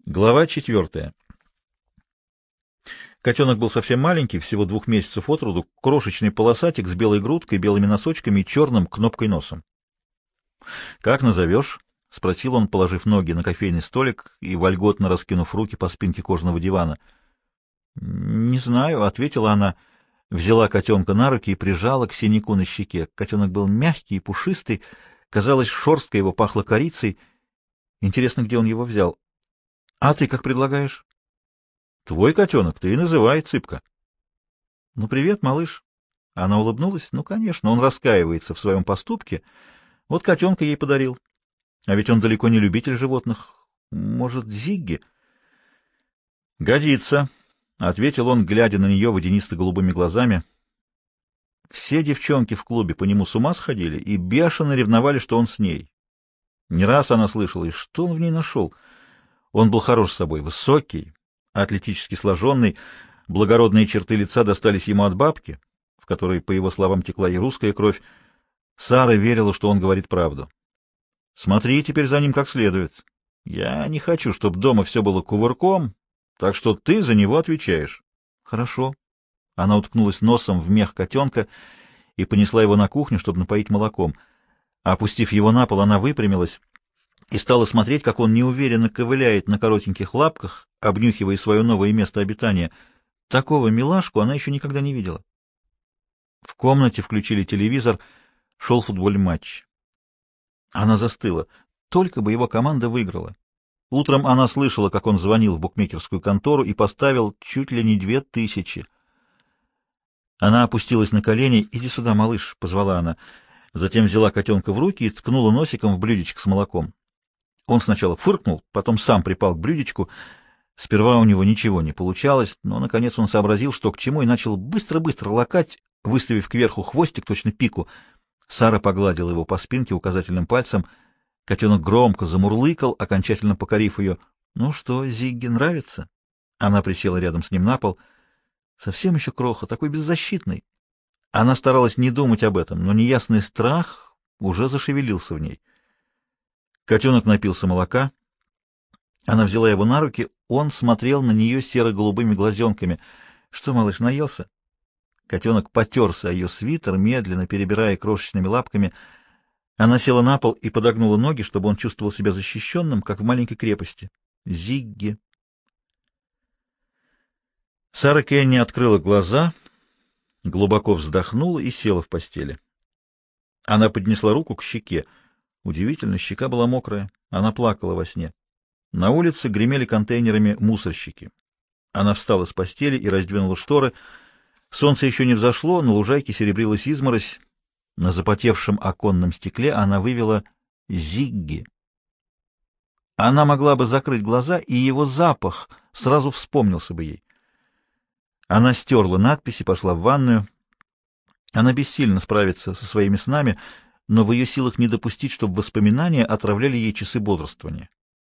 Глава 4. Котенок был совсем маленький, всего 2 месяцев от роду, крошечный полосатик с белой грудкой, белыми носочками и черным кнопкой носом. «Как назовешь?» — спросил он, положив ноги на кофейный столик и вольготно раскинув руки по спинке кожаного дивана. «Не знаю», — ответила она, взяла котенка на руки и прижала к синяку на щеке. Котенок был мягкий и пушистый, казалось, шерстка его пахла корицей. Интересно, где он его взял. «А ты как предлагаешь?» «Твой котенок, ты и называй, цыпка». «Ну, привет, малыш». Она улыбнулась. Ну, конечно, он раскаивается в своем поступке. Вот котенка ей подарил. А ведь он далеко не любитель животных. Может, Зигги? «Годится», — ответил он, глядя на нее водянисто-голубыми глазами. Все девчонки в клубе по нему с ума сходили и бешено ревновали, что он с ней. Не раз она слышала, и что он в ней нашел. Он был хорош собой, высокий, атлетически сложенный, благородные черты лица достались ему от бабки, в которой, по его словам, текла и русская кровь. Сара верила, что он говорит правду. «Смотри теперь за ним как следует. Я не хочу, чтобы дома все было кувырком, так что ты за него отвечаешь». «Хорошо». Она уткнулась носом в мех котенка и понесла его на кухню, чтобы напоить молоком. Опустив его на пол, она выпрямилась и стала смотреть, как он неуверенно ковыляет на коротеньких лапках, обнюхивая свое новое место обитания. Такого милашку она еще никогда не видела. В комнате включили телевизор, шел футбольный матч. Она застыла. Только бы его команда выиграла. Утром она слышала, как он звонил в букмекерскую контору и поставил чуть ли не 2000. Она опустилась на колени. «Иди сюда, малыш», — позвала она. Затем взяла котенка в руки и ткнула носиком в блюдечко с молоком. Он сначала фыркнул, потом сам припал к блюдечку. Сперва у него ничего не получалось, но, наконец, он сообразил, что к чему, и начал быстро-быстро лакать, выставив кверху хвостик, точно пику. Сара погладила его по спинке указательным пальцем. Котенок громко замурлыкал, окончательно покорив ее. «Ну что, Зигги, нравится?» Она присела рядом с ним на пол. «Совсем еще кроха, такой беззащитный». Она старалась не думать об этом, но неясный страх уже зашевелился в ней. Котенок напился молока. Она взяла его на руки, он смотрел на нее серо-голубыми глазенками. «Что, малыш, наелся?» Котенок потерся о ее свитер, медленно перебирая крошечными лапками. Она села на пол и подогнула ноги, чтобы он чувствовал себя защищенным, как в маленькой крепости. «Зигги!» Сара Кенни открыла глаза, глубоко вздохнула и села в постели. Она поднесла руку к щеке. Удивительно, щека была мокрая. Она плакала во сне. На улице гремели контейнерами мусорщики. Она встала с постели и раздвинула шторы. Солнце еще не взошло, на лужайке серебрилась изморозь. На запотевшем оконном стекле она вывела «Зигги». Она могла бы закрыть глаза, и его запах сразу вспомнился бы ей. Она стерла надпись и пошла в ванную. Она бессильно справится со своими снами, но в ее силах не допустить, чтобы воспоминания отравляли ей часы бодрствования.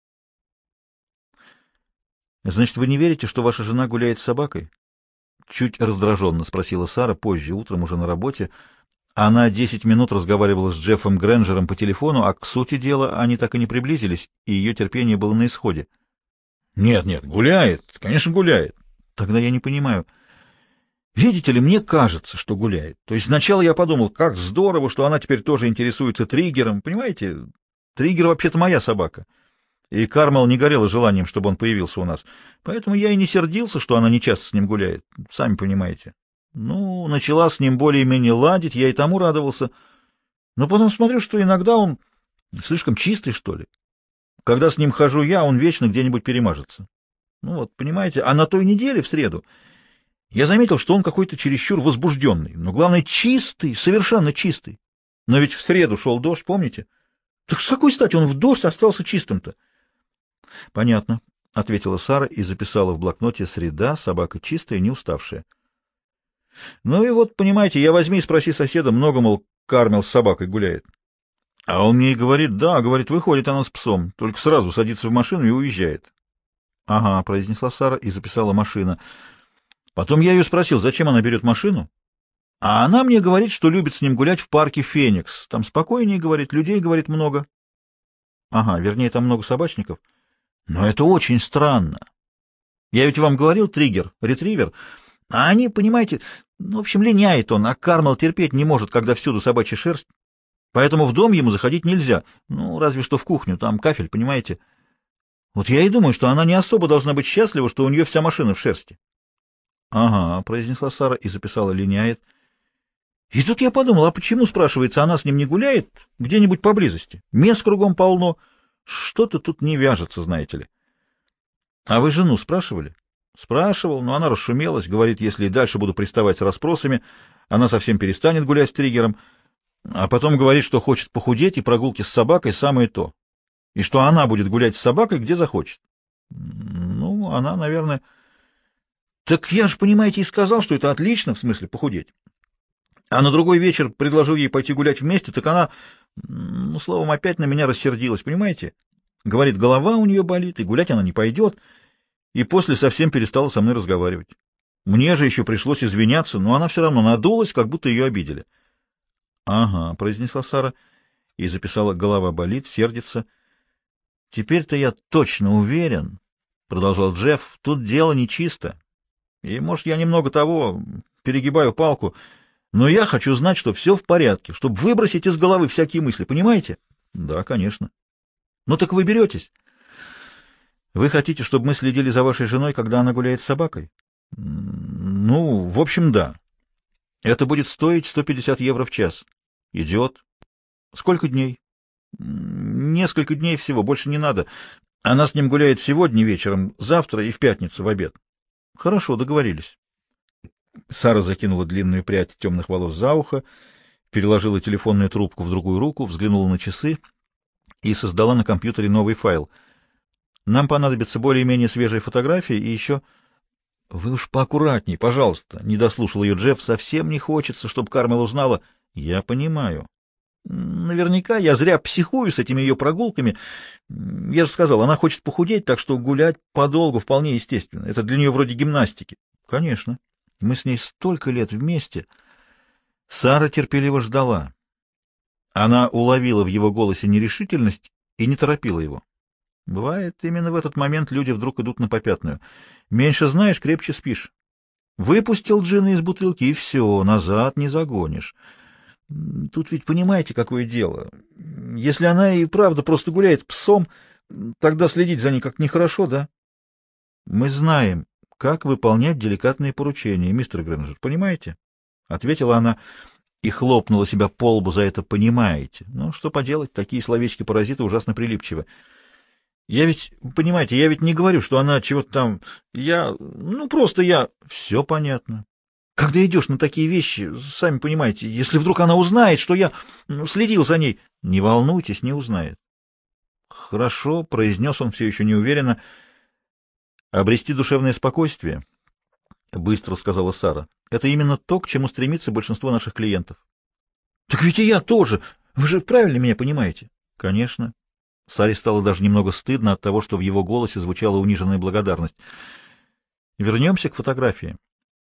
«Значит, вы не верите, что ваша жена гуляет с собакой?» Чуть раздраженно спросила Сара позже, утром уже на работе. Она 10 минут разговаривала с Джеффом Грэнджером по телефону, а к сути дела они так и не приблизились, и ее терпение было на исходе. «Нет, нет, гуляет, конечно, гуляет». «Тогда я не понимаю. Видите ли, мне кажется, что гуляет. То есть сначала я подумал, как здорово, что она теперь тоже интересуется Триггером. Понимаете, Триггер вообще-то моя собака. И Кармел не горела желанием, чтобы он появился у нас. Поэтому я и не сердился, что она не часто с ним гуляет. Сами понимаете. Ну, начала с ним более-менее ладить, я и тому радовался. Но потом смотрю, что иногда он слишком чистый, что ли. Когда с ним хожу я, он вечно где-нибудь перемажется. Ну вот, понимаете, а на той неделе, в среду, я заметил, что он какой-то чересчур возбужденный. Но главное, чистый, совершенно чистый. Но ведь в среду шел дождь, помните? Так с какой стати он в дождь остался чистым-то? — Понятно, — ответила Сара и записала в блокноте «Среда, собака чистая, не уставшая». — Ну и вот, понимаете, я возьми и спроси соседа, много, мол, Кармел с собакой гуляет. А он мне и говорит, да, говорит, выходит она с псом, только сразу садится в машину и уезжает. — Ага, — произнесла Сара и записала «машина». Потом я ее спросил, зачем она берет машину, а она мне говорит, что любит с ним гулять в парке «Феникс». Там спокойнее, говорит, людей, говорит, много. — Ага, вернее, там много собачников. Но это очень странно. Я ведь вам говорил, триггер, ретривер. А они, понимаете, ну, в общем, линяет он, а Кармел терпеть не может, когда всюду собачья шерсть. Поэтому в дом ему заходить нельзя. Ну, разве что в кухню, там кафель, понимаете. Вот я и думаю, что она не особо должна быть счастлива, что у нее вся машина в шерсти. — Ага, — произнесла Сара и записала «линяет». И тут я подумал, а почему, спрашивается, она с ним не гуляет где-нибудь поблизости? Мест кругом полно. Что-то тут не вяжется, знаете ли. — А вы жену спрашивали? — Спрашивал, но она расшумелась, говорит, если и дальше буду приставать с расспросами, она совсем перестанет гулять с триггером, а потом говорит, что хочет похудеть, и прогулки с собакой самое то, и что она будет гулять с собакой, где захочет. Ну, она, наверное... Так я же, понимаете, и сказал, что это отлично, в смысле похудеть. А на другой вечер предложил ей пойти гулять вместе, так она, ну, словом, опять на меня рассердилась, понимаете? Говорит, голова у нее болит, и гулять она не пойдет, и после совсем перестала со мной разговаривать. Мне же еще пришлось извиняться, но она все равно надулась, как будто ее обидели. — Ага, — произнесла Сара и записала «голова болит, сердится». — Теперь-то я точно уверен, — продолжал Джефф, — тут дело нечисто. И, может, я немного того, перегибаю палку, но я хочу знать, что все в порядке, чтобы выбросить из головы всякие мысли, понимаете? — Да, конечно. — Ну так вы беретесь. — Вы хотите, чтобы мы следили за вашей женой, когда она гуляет с собакой? — Ну, в общем, да. Это будет стоить 150 евро в час. — Идет. — Сколько дней? — Несколько дней всего, больше не надо. Она с ним гуляет сегодня вечером, завтра и в пятницу в обед. — Хорошо, договорились. Сара закинула длинную прядь темных волос за ухо, переложила телефонную трубку в другую руку, взглянула на часы и создала на компьютере новый файл. Нам понадобятся более-менее свежие фотографии и еще... — Вы уж поаккуратней, пожалуйста, — не дослушал ее Джефф. — Совсем не хочется, чтобы Кармел узнала. — Я понимаю. Наверняка я зря психую с этими ее прогулками. Я же сказал, она хочет похудеть, так что гулять подолгу вполне естественно. Это для нее вроде гимнастики. — Конечно. Мы с ней столько лет вместе. Сара терпеливо ждала. Она уловила в его голосе нерешительность и не торопила его. Бывает, именно в этот момент люди вдруг идут на попятную. Меньше знаешь, крепче спишь. Выпустил джина из бутылки, и все, назад не загонишь. Тут ведь понимаете, какое дело. Если она и правда просто гуляет псом, тогда следить за ней как нехорошо, да? Мы знаем, как выполнять деликатные поручения, мистер Грэнджер, понимаете? — ответила она и хлопнула себя по лбу за это «понимаете». Ну, что поделать, такие словечки-паразиты ужасно прилипчивы. Я ведь, понимаете, я ведь не говорю, что она чего-то там... ну, просто я... Все понятно. Когда идешь на такие вещи, сами понимаете, если вдруг она узнает, что я следил за ней... Не волнуйтесь, не узнает. Хорошо, — произнес он все еще неуверенно. Обрести душевное спокойствие, — быстро сказала Сара. Это именно то, к чему стремится большинство наших клиентов. — Так ведь и я тоже. Вы же правильно меня понимаете? — Конечно. Саре стало даже немного стыдно от того, что в его голосе звучала униженная благодарность. — Вернемся к фотографии.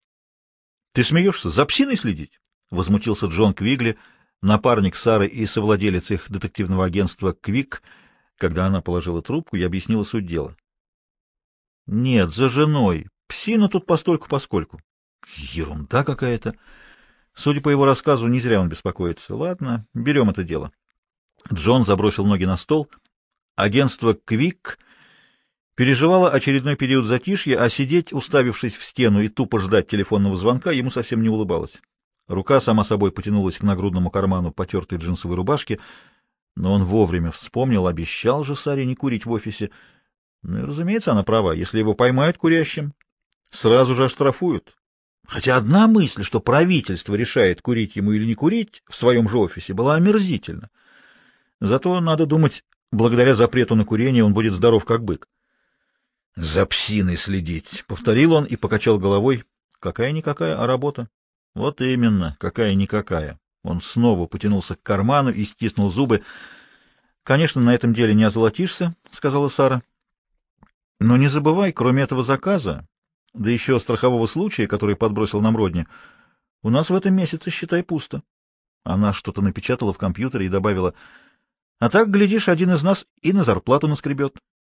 — Ты смеешься? За псиной следить? — возмутился Джон Квигли, напарник Сары и совладелец их детективного агентства «Квик», когда она положила трубку и объяснила суть дела. — Нет, за женой. Псина тут постольку-поскольку. — Ерунда какая-то. Судя по его рассказу, не зря он беспокоится. Ладно, берем это дело. Джон забросил ноги на стол. Агентство «Квик» переживало очередной период затишья, а сидеть, уставившись в стену и тупо ждать телефонного звонка, ему совсем не улыбалось. Рука сама собой потянулась к нагрудному карману потертой джинсовой рубашки, но он вовремя вспомнил, обещал же Саре не курить в офисе. Ну и, разумеется, она права. Если его поймают курящим, сразу же оштрафуют. Хотя одна мысль, что правительство решает, курить ему или не курить, в своем же офисе, была омерзительна. Зато, надо думать, благодаря запрету на курение он будет здоров как бык. — За псиной следить, — повторил он и покачал головой. — Какая-никакая, а работа? — Вот именно, какая-никакая. Он снова потянулся к карману и стиснул зубы. — Конечно, на этом деле не озолотишься, — сказала Сара. — Но не забывай, кроме этого заказа, да еще страхового случая, который подбросил нам Родни, у нас в этом месяце, считай, пусто. Она что-то напечатала в компьютере и добавила: — А так, глядишь, один из нас и на зарплату наскребет.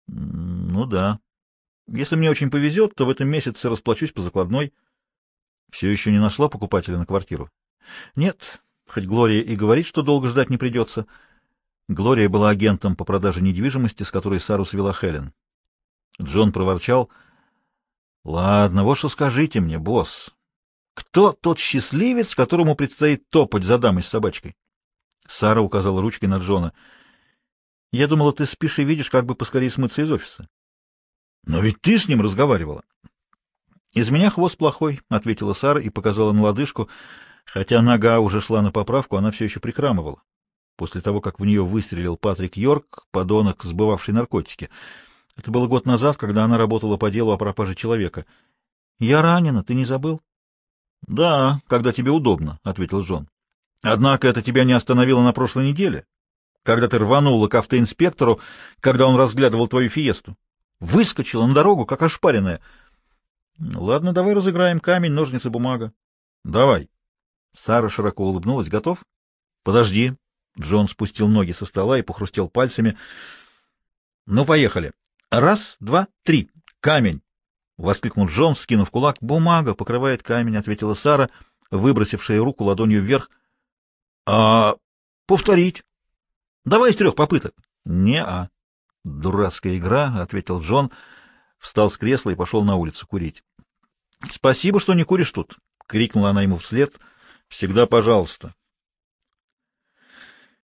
Ну да. Если мне очень повезет, то в этом месяце расплачусь по закладной. Все еще не нашла покупателя на квартиру? Нет, хоть Глория и говорит, что долго ждать не придется. Глория была агентом по продаже недвижимости, с которой Сару свела Хелен. Джон проворчал: «Ладно, вот что скажите мне, босс. Кто тот счастливец, которому предстоит топать за дамой с собачкой?» Сара указала ручкой на Джона. «Я думала, ты спишь и видишь, как бы поскорее смыться из офиса». «Но ведь ты с ним разговаривала». «Из меня хвост плохой», — ответила Сара и показала на лодыжку. Хотя нога уже шла на поправку, она все еще прихрамывала. После того, как в нее выстрелил Патрик Йорк, подонок, сбывавший наркотики. Это было год назад, когда она работала по делу о пропаже человека. «Я ранена, ты не забыл?» «Да, когда тебе удобно», — ответил Джон. «Однако это тебя не остановило на прошлой неделе, когда ты рванула к автоинспектору, когда он разглядывал твою фиесту. Выскочила на дорогу, как ошпаренная. Ладно, давай разыграем камень, ножницы, бумага. Давай». Сара широко улыбнулась. «Готов?» «Подожди». Джон спустил ноги со стола и похрустел пальцами. «Ну, поехали. Раз, два, три. Камень!» — воскликнул Джон, скинув кулак. «Бумага покрывает камень», — ответила Сара, выбросившая руку ладонью вверх. «А повторить? Давай из 3 попыток». «Не-а». «Дурацкая игра», — ответил Джон, встал с кресла и пошел на улицу курить. «Спасибо, что не куришь тут», — крикнула она ему вслед. «Всегда пожалуйста».